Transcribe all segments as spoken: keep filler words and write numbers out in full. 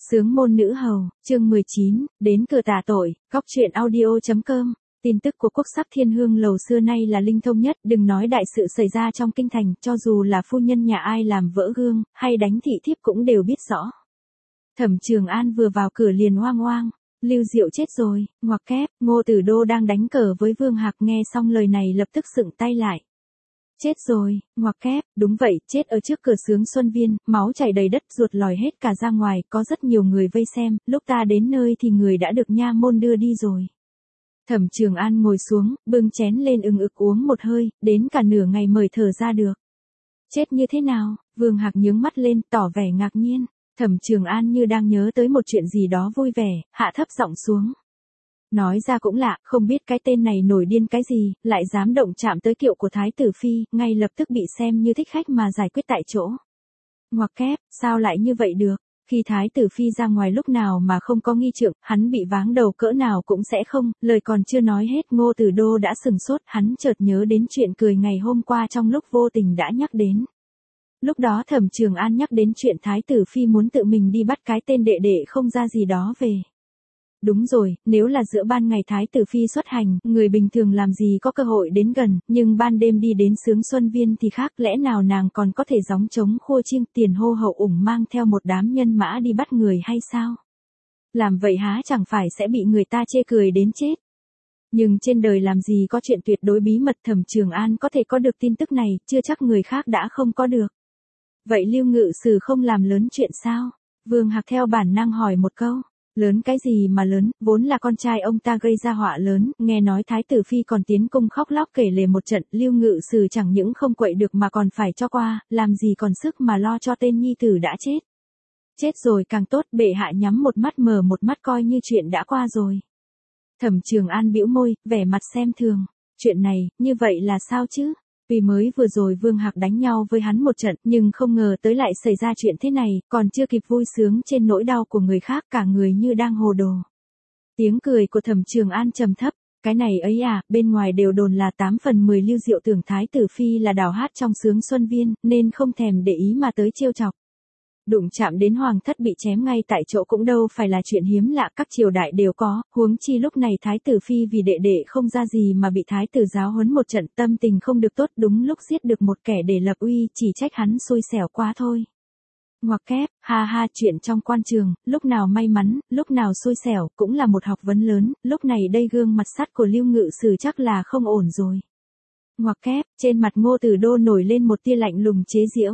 Sướng môn nữ hầu, chương mười chín, đến cửa tả tội, góc truyện audio chấm com. Tin tức của quốc sắc Thiên Hương lầu xưa nay là linh thông nhất, đừng nói đại sự xảy ra trong kinh thành, cho dù là phu nhân nhà ai làm vỡ gương, hay đánh thị thiếp cũng đều biết rõ. Thẩm Trường An vừa vào cửa liền oang oang, Lưu Diệu chết rồi, ngoặc kép, Ngô Tử Đô đang đánh cờ với Vương Hạc nghe xong lời này lập tức sững tay lại. Chết rồi, ngoặc kép, đúng vậy, chết ở trước cửa Sướng Xuân Viên, máu chảy đầy đất ruột lòi hết cả ra ngoài, có rất nhiều người vây xem, lúc ta đến nơi thì người đã được nha môn đưa đi rồi. Thẩm Trường An ngồi xuống, bưng chén lên ừng ực uống một hơi, đến cả nửa ngày mới thở ra được. Chết như thế nào? Vương Hạc nhướng mắt lên, tỏ vẻ ngạc nhiên. Thẩm Trường An như đang nhớ tới một chuyện gì đó vui vẻ, hạ thấp giọng xuống. Nói ra cũng lạ, không biết cái tên này nổi điên cái gì, lại dám động chạm tới kiệu của Thái tử Phi, ngay lập tức bị xem như thích khách mà giải quyết tại chỗ. Ngoặc kép, sao lại như vậy được? Khi Thái tử Phi ra ngoài lúc nào mà không có nghi trượng, hắn bị váng đầu cỡ nào cũng sẽ không, lời còn chưa nói hết Ngô Tử Đô đã sừng sốt, hắn chợt nhớ đến chuyện cười ngày hôm qua trong lúc vô tình đã nhắc đến. Lúc đó Thẩm Trường An nhắc đến chuyện Thái tử Phi muốn tự mình đi bắt cái tên đệ đệ không ra gì đó về. Đúng rồi, nếu là giữa ban ngày Thái tử Phi xuất hành, người bình thường làm gì có cơ hội đến gần, nhưng ban đêm đi đến Sướng Xuân Viên thì khác, lẽ nào nàng còn có thể gióng trống khua chiêng tiền hô hậu ủng mang theo một đám nhân mã đi bắt người hay sao? Làm vậy há chẳng phải sẽ bị người ta chê cười đến chết. Nhưng trên đời làm gì có chuyện tuyệt đối bí mật, Thẩm Trường An có thể có được tin tức này, chưa chắc người khác đã không có được. Vậy Lưu Ngự Sử không làm lớn chuyện sao? Vương Hạc theo bản năng hỏi một câu. Lớn cái gì mà lớn, vốn là con trai ông ta gây ra họa lớn, nghe nói Thái tử Phi còn tiến cung khóc lóc kể lể một trận, Lưu Ngự Sử chẳng những không quậy được mà còn phải cho qua, làm gì còn sức mà lo cho tên nhi tử đã chết. Chết rồi càng tốt, bệ hạ nhắm một mắt mở một mắt coi như chuyện đã qua rồi. Thẩm Trường An bĩu môi, vẻ mặt xem thường, chuyện này, như vậy là sao chứ? Vì mới vừa rồi Vương Hạc đánh nhau với hắn một trận, nhưng không ngờ tới lại xảy ra chuyện thế này, còn chưa kịp vui sướng trên nỗi đau của người khác, cả người như đang hồ đồ. Tiếng cười của Thẩm Trường An trầm thấp, cái này ấy à, bên ngoài đều đồn là tám phần mười Lưu Diệu tưởng Thái tử Phi là đào hát trong Sướng Xuân Viên, nên không thèm để ý mà tới trêu chọc. Đụng chạm đến hoàng thất bị chém ngay tại chỗ cũng đâu phải là chuyện hiếm lạ, các triều đại đều có, huống chi lúc này Thái tử Phi vì đệ đệ không ra gì mà bị Thái tử giáo huấn một trận, tâm tình không được tốt, đúng lúc giết được một kẻ để lập uy, chỉ trách hắn xui xẻo quá thôi. Ngoặc kép, ha ha, chuyện trong quan trường, lúc nào may mắn, lúc nào xui xẻo, cũng là một học vấn lớn, lúc này đây gương mặt sắt của Lưu Ngự Sử chắc là không ổn rồi. Ngoặc kép, trên mặt Ngô Tử Đô nổi lên một tia lạnh lùng chế giễu.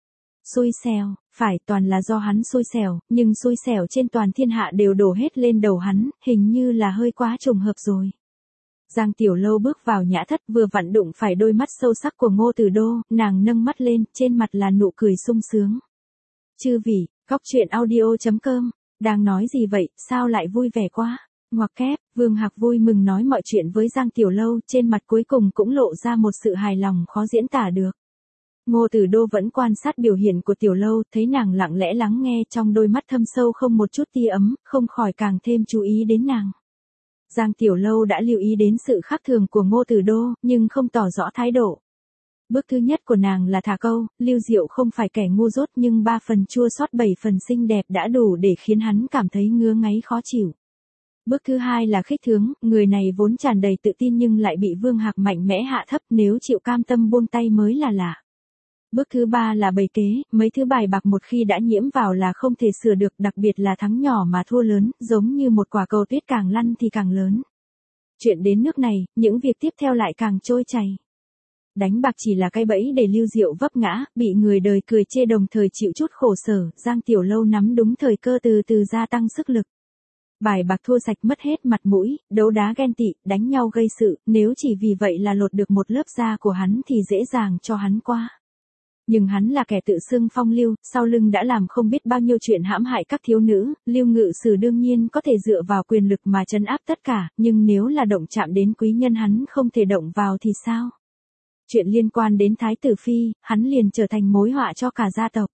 Xui xẻo, phải, toàn là do hắn xui xẻo, nhưng xui xẻo trên toàn thiên hạ đều đổ hết lên đầu hắn, hình như là hơi quá trùng hợp rồi. Giang Tiểu Lâu bước vào nhã thất, vừa vặn đụng phải đôi mắt sâu sắc của Ngô Tử Đô, nàng nâng mắt lên, trên mặt là nụ cười sung sướng. Chư vị, góc truyện audio chấm com, đang nói gì vậy, sao lại vui vẻ quá? Ngoặc kép, Vương Hạc vui mừng nói mọi chuyện với Giang Tiểu Lâu, trên mặt cuối cùng cũng lộ ra một sự hài lòng khó diễn tả được. Ngô Tử Đô vẫn quan sát biểu hiện của Tiểu Lâu, thấy nàng lặng lẽ lắng nghe, trong đôi mắt thâm sâu không một chút tia ấm, không khỏi càng thêm chú ý đến nàng. Giang Tiểu Lâu đã lưu ý đến sự khác thường của Ngô Tử Đô, nhưng không tỏ rõ thái độ. Bước thứ nhất của nàng là thả câu, Lưu Diệu không phải kẻ ngu dốt, nhưng ba phần chua xót bảy phần xinh đẹp đã đủ để khiến hắn cảm thấy ngứa ngáy khó chịu. Bước thứ hai là khích tướng, người này vốn tràn đầy tự tin nhưng lại bị Vương Hạc mạnh mẽ hạ thấp, nếu chịu cam tâm buông tay mới là lạ. Bước thứ ba là bày kế, mấy thứ bài bạc một khi đã nhiễm vào là không thể sửa được, đặc biệt là thắng nhỏ mà thua lớn, giống như một quả cầu tuyết càng lăn thì càng lớn. Chuyện đến nước này, những việc tiếp theo lại càng trôi chảy. Đánh bạc chỉ là cái bẫy để Lưu Diệu vấp ngã, bị người đời cười chê đồng thời chịu chút khổ sở, Giang Tiểu Lâu nắm đúng thời cơ từ từ gia tăng sức lực. Bài bạc thua sạch mất hết mặt mũi, đấu đá ghen tị, đánh nhau gây sự, nếu chỉ vì vậy là lột được một lớp da của hắn thì dễ dàng cho hắn qua. Nhưng hắn là kẻ tự xưng phong lưu, sau lưng đã làm không biết bao nhiêu chuyện hãm hại các thiếu nữ, Lưu Ngự Sử đương nhiên có thể dựa vào quyền lực mà trấn áp tất cả, nhưng nếu là động chạm đến quý nhân hắn không thể động vào thì sao? Chuyện liên quan đến Thái tử Phi, hắn liền trở thành mối họa cho cả gia tộc.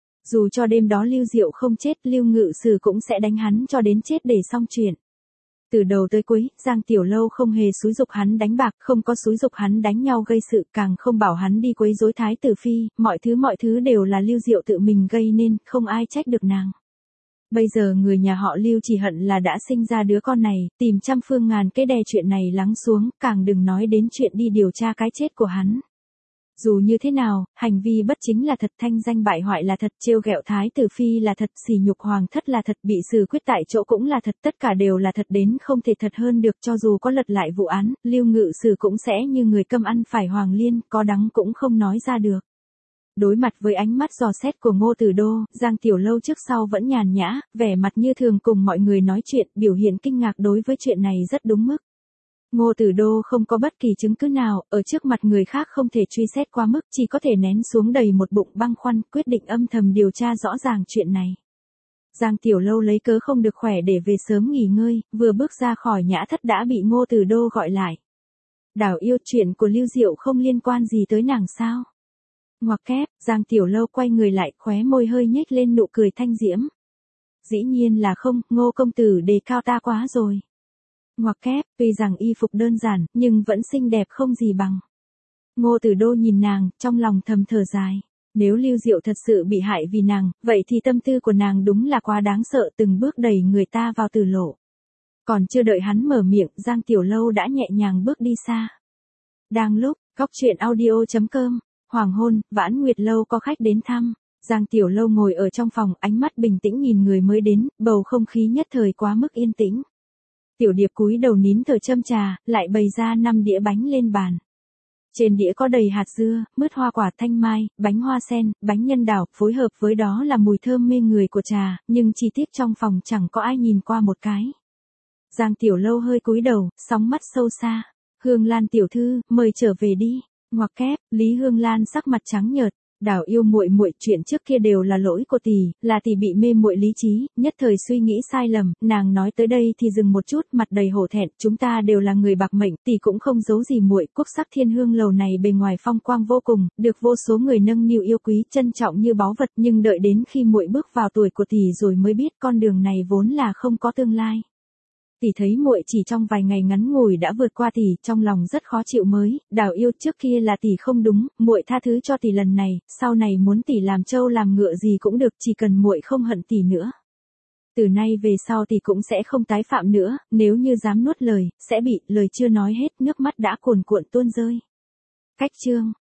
Dù cho đêm đó Lưu Diệu không chết, Lưu Ngự Sử cũng sẽ đánh hắn cho đến chết để xong chuyện. Từ đầu tới cuối, Giang Tiểu Lâu không hề xúi giục hắn đánh bạc, không có xúi giục hắn đánh nhau gây sự, càng không bảo hắn đi quấy rối Thái tử Phi, mọi thứ mọi thứ đều là Lưu Diệu tự mình gây nên, không ai trách được nàng. Bây giờ người nhà họ Lưu chỉ hận là đã sinh ra đứa con này, tìm trăm phương ngàn kế đè chuyện này lắng xuống, càng đừng nói đến chuyện đi điều tra cái chết của hắn. Dù như thế nào, hành vi bất chính là thật, thanh danh bại hoại là thật, trêu ghẹo Thái tử phi là thật, sỉ nhục hoàng thất là thật, bị xử quyết tại chỗ cũng là thật, tất cả đều là thật đến không thể thật hơn được. Cho dù có lật lại vụ án, Lưu Ngự Sử cũng sẽ như người câm ăn phải hoàng liên, có đắng cũng không nói ra được. Đối mặt với ánh mắt dò xét của Ngô Tử Đô, Giang Tiểu Lâu trước sau vẫn nhàn nhã, vẻ mặt như thường cùng mọi người nói chuyện, biểu hiện kinh ngạc đối với chuyện này rất đúng mức. Ngô Tử Đô không có bất kỳ chứng cứ nào, ở trước mặt người khác không thể truy xét quá mức, chỉ có thể nén xuống đầy một bụng băn khoăn, quyết định âm thầm điều tra rõ ràng chuyện này. Giang Tiểu Lâu lấy cớ không được khỏe để về sớm nghỉ ngơi, vừa bước ra khỏi nhã thất đã bị Ngô Tử Đô gọi lại. Đào yêu, chuyện của Lưu Diệu không liên quan gì tới nàng sao? Ngoặc kép, Giang Tiểu Lâu quay người lại, khóe môi hơi nhếch lên nụ cười thanh diễm. Dĩ nhiên là không, Ngô công tử đề cao ta quá rồi. Ngoặc kép, tuy rằng y phục đơn giản, nhưng vẫn xinh đẹp không gì bằng. Ngô Tử Đô nhìn nàng, trong lòng thầm thở dài. Nếu Lưu Diệu thật sự bị hại vì nàng, vậy thì tâm tư của nàng đúng là quá đáng sợ, từng bước đẩy người ta vào tử lộ. Còn chưa đợi hắn mở miệng, Giang Tiểu Lâu đã nhẹ nhàng bước đi xa. Đang lúc, góc truyện audio chấm com, hoàng hôn, Vãn Nguyệt Lâu có khách đến thăm. Giang Tiểu Lâu ngồi ở trong phòng, ánh mắt bình tĩnh nhìn người mới đến, bầu không khí nhất thời quá mức yên tĩnh. Tiểu Điệp cúi đầu nín thở châm trà, lại bày ra năm đĩa bánh lên bàn. Trên đĩa có đầy hạt dưa, mứt hoa quả, thanh mai, bánh hoa sen, bánh nhân đảo, phối hợp với đó là mùi thơm mê người của trà, nhưng chi tiết trong phòng chẳng có ai nhìn qua một cái. Giang Tiểu Lâu hơi cúi đầu, sóng mắt sâu xa. Hương Lan tiểu thư, mời trở về đi. Ngoặc kép, Lý Hương Lan sắc mặt trắng nhợt. Đào yêu muội muội, chuyện trước kia đều là lỗi của tỷ, là tỷ bị mê muội lý trí, nhất thời suy nghĩ sai lầm. Nàng nói tới đây thì dừng một chút, mặt đầy hổ thẹn. Chúng ta đều là người bạc mệnh, tỷ cũng không giấu gì muội. Quốc sắc Thiên Hương lầu này bề ngoài phong quang vô cùng, được vô số người nâng niu yêu quý, trân trọng như báu vật, nhưng đợi đến khi muội bước vào tuổi của tỷ rồi mới biết con đường này vốn là không có tương lai. Tỷ thấy muội chỉ trong vài ngày ngắn ngủi đã vượt qua tỷ, trong lòng rất khó chịu mới. Đào yêu, trước kia là tỷ không đúng, muội tha thứ cho tỷ lần này, sau này muốn tỷ làm trâu làm ngựa gì cũng được, chỉ cần muội không hận tỷ nữa. Từ nay về sau tỷ cũng sẽ không tái phạm nữa, nếu như dám nuốt lời, sẽ bị. Lời chưa nói hết, nước mắt đã cuồn cuộn tuôn rơi. Cách chương